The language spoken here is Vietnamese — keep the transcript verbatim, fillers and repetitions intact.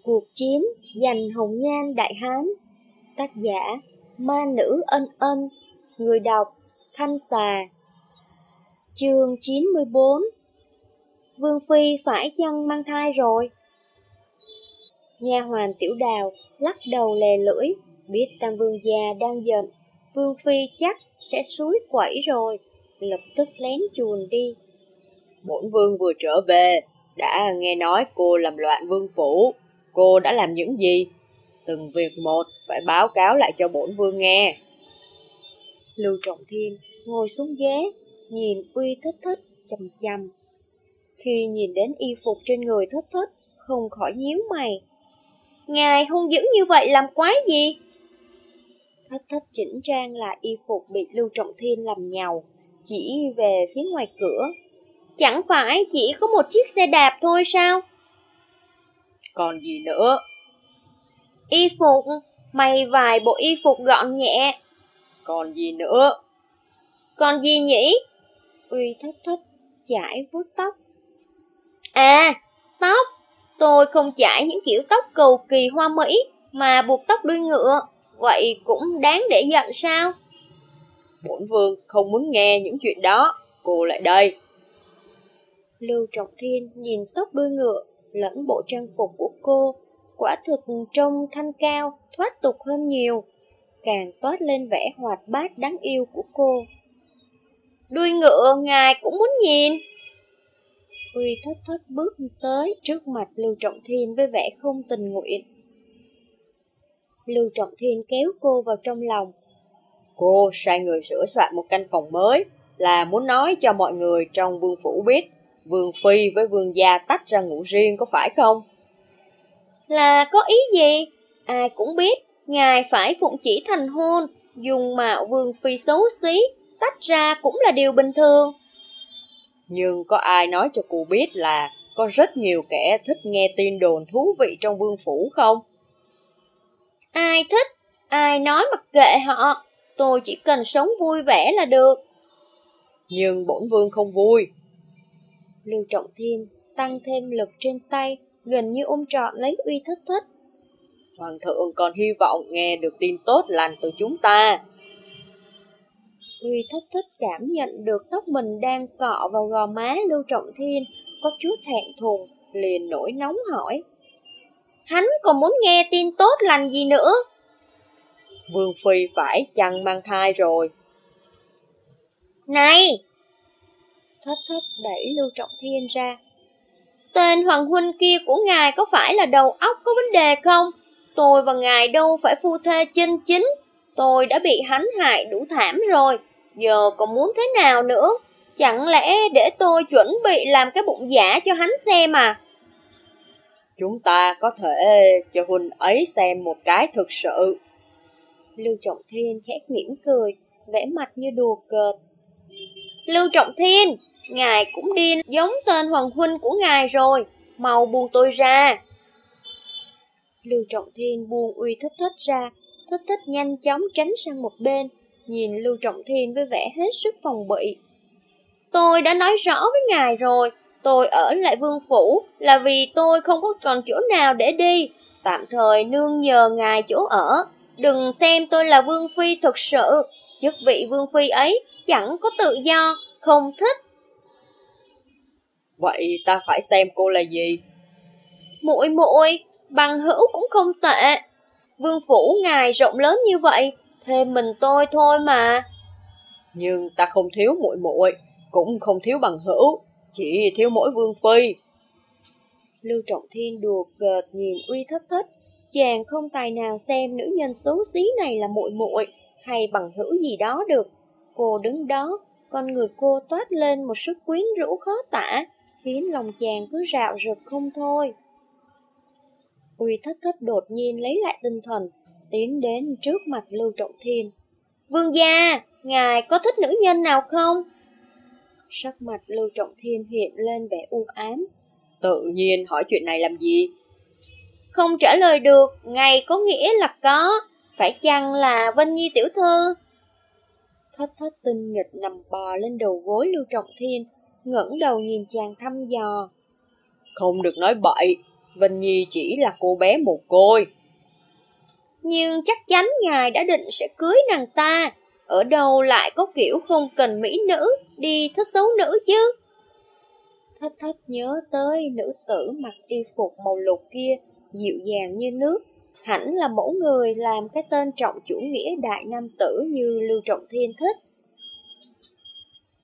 Cuộc chiến giành hồng nhan đại hán. Tác giả Ma Nữ Ân Ân. Người đọc Thanh Xà. Chương chín mươi bốn. Vương Phi phải chăng mang thai rồi? Nha hoàn Tiểu Đào lắc đầu lè lưỡi, biết Tam Vương gia đang giận, Vương Phi chắc sẽ xúi quẩy rồi, lập tức lén chuồn đi. Bổn vương vừa trở về, đã nghe nói cô làm loạn vương phủ. Cô đã làm những gì? Từng việc một phải báo cáo lại cho bổn vương nghe. Lưu Trọng Thiên ngồi xuống ghế, nhìn Uy Thích Thích chằm chằm. Khi nhìn đến y phục trên người Thích Thích, không khỏi nhíu mày. Ngài hung dữ như vậy làm quái gì? Thích Thích chỉnh trang lại y phục bị Lưu Trọng Thiên làm nhàu, chỉ về phía ngoài cửa. Chẳng phải chỉ có một chiếc xe đạp thôi sao? Còn gì nữa? Y phục, may vài bộ y phục gọn nhẹ. Còn gì nữa? Còn gì nhỉ? Uy Thích Thích chải vuốt tóc. À, tóc. Tôi không chải những kiểu tóc cầu kỳ hoa mỹ, mà buộc tóc đuôi ngựa. Vậy cũng đáng để giận sao? Bổn vương không muốn nghe những chuyện đó. Cô lại đây. Lưu Trọng Thiên nhìn tóc đuôi ngựa lẫn bộ trang phục của cô, quả thực trông thanh cao, thoát tục hơn nhiều, càng toát lên vẻ hoạt bát đáng yêu của cô. Đuôi ngựa ngài cũng muốn nhìn? Uy Thích Thích bước tới trước mặt Lưu Trọng Thiên với vẻ không tình nguyện. Lưu Trọng Thiên kéo cô vào trong lòng. Cô sai người sửa soạn một căn phòng mới, là muốn nói cho mọi người trong vương phủ biết Vương Phi với Vương gia tách ra ngủ riêng, có phải không? Là có ý gì? Ai cũng biết ngài phải phụng chỉ thành hôn, dùng mạo Vương Phi xấu xí, tách ra cũng là điều bình thường. Nhưng có ai nói cho cô biết là có rất nhiều kẻ thích nghe tin đồn thú vị trong vương phủ không? Ai thích, ai nói mặc kệ họ, tôi chỉ cần sống vui vẻ là được. Nhưng bổn vương không vui. Lưu Trọng Thiên tăng thêm lực trên tay, gần như ôm trọn lấy Uy Thích Thích. Hoàng thượng còn hy vọng nghe được tin tốt lành từ chúng ta. Uy Thích Thích cảm nhận được tóc mình đang cọ vào gò má Lưu Trọng Thiên, có chút thẹn thùng, liền nổi nóng hỏi. Hắn còn muốn nghe tin tốt lành gì nữa? Vương Phi phải chăng mang thai rồi? Này! Thích Thích đẩy Lưu Trọng Thiên ra. Tên hoàng huynh kia của ngài có phải là đầu óc có vấn đề không? Tôi và ngài đâu phải phu thê chân chính. Tôi đã bị hắn hại đủ thảm rồi, giờ còn muốn thế nào nữa? Chẳng lẽ để tôi chuẩn bị làm cái bụng giả cho hắn xem à? Chúng ta có thể cho huynh ấy xem một cái thực sự. Lưu Trọng Thiên khẽ mỉm cười, vẻ mặt như đùa cợt. Lưu Trọng Thiên, ngài cũng điên giống tên hoàng huynh của ngài rồi, mau buông tôi ra. Lưu Trọng Thiên buông Uy Thích Thích ra, Thích Thích nhanh chóng tránh sang một bên, nhìn Lưu Trọng Thiên với vẻ hết sức phòng bị. Tôi đã nói rõ với ngài rồi, tôi ở lại vương phủ là vì tôi không có còn chỗ nào để đi, tạm thời nương nhờ ngài chỗ ở. Đừng xem tôi là vương phi thực sự, chức vị vương phi ấy chẳng có tự do, không thích. Vậy ta phải xem cô là gì? Muội muội, bằng hữu cũng không tệ. Vương phủ ngài rộng lớn như vậy, thêm mình tôi thôi mà. Nhưng ta không thiếu muội muội, cũng không thiếu bằng hữu, chỉ thiếu mỗi Vương Phi. Lưu Trọng Thiên đùa cợt nhìn Uy Thích Thích, chàng không tài nào xem nữ nhân xấu xí này là muội muội hay bằng hữu gì đó được. Cô đứng đó, con người cô toát lên một sức quyến rũ khó tả, khiến lòng chàng cứ rạo rực không thôi. Uy Thích Thích đột nhiên lấy lại tinh thần, tiến đến trước mặt Lưu Trọng Thiên. Vương gia, ngài có thích nữ nhân nào không? Sắc mặt Lưu Trọng Thiên hiện lên vẻ u ám. Tự nhiên hỏi chuyện này làm gì? Không trả lời được, ngài có nghĩa là có. Phải chăng là Vân Nhi tiểu thư? Thích Thích tinh nghịch nằm bò lên đầu gối Lưu Trọng Thiên, ngẩng đầu nhìn chàng thăm dò. Không được nói bậy, Vinh Nhi chỉ là cô bé mồ côi. Nhưng chắc chắn ngài đã định sẽ cưới nàng ta. Ở đâu lại có kiểu không cần mỹ nữ đi thích xấu nữ chứ? Thất thất nhớ tới nữ tử mặc y phục màu lục kia, dịu dàng như nước, hẳn là mẫu người làm cái tên trọng chủ nghĩa đại nam tử như Lưu Trọng Thiên thích.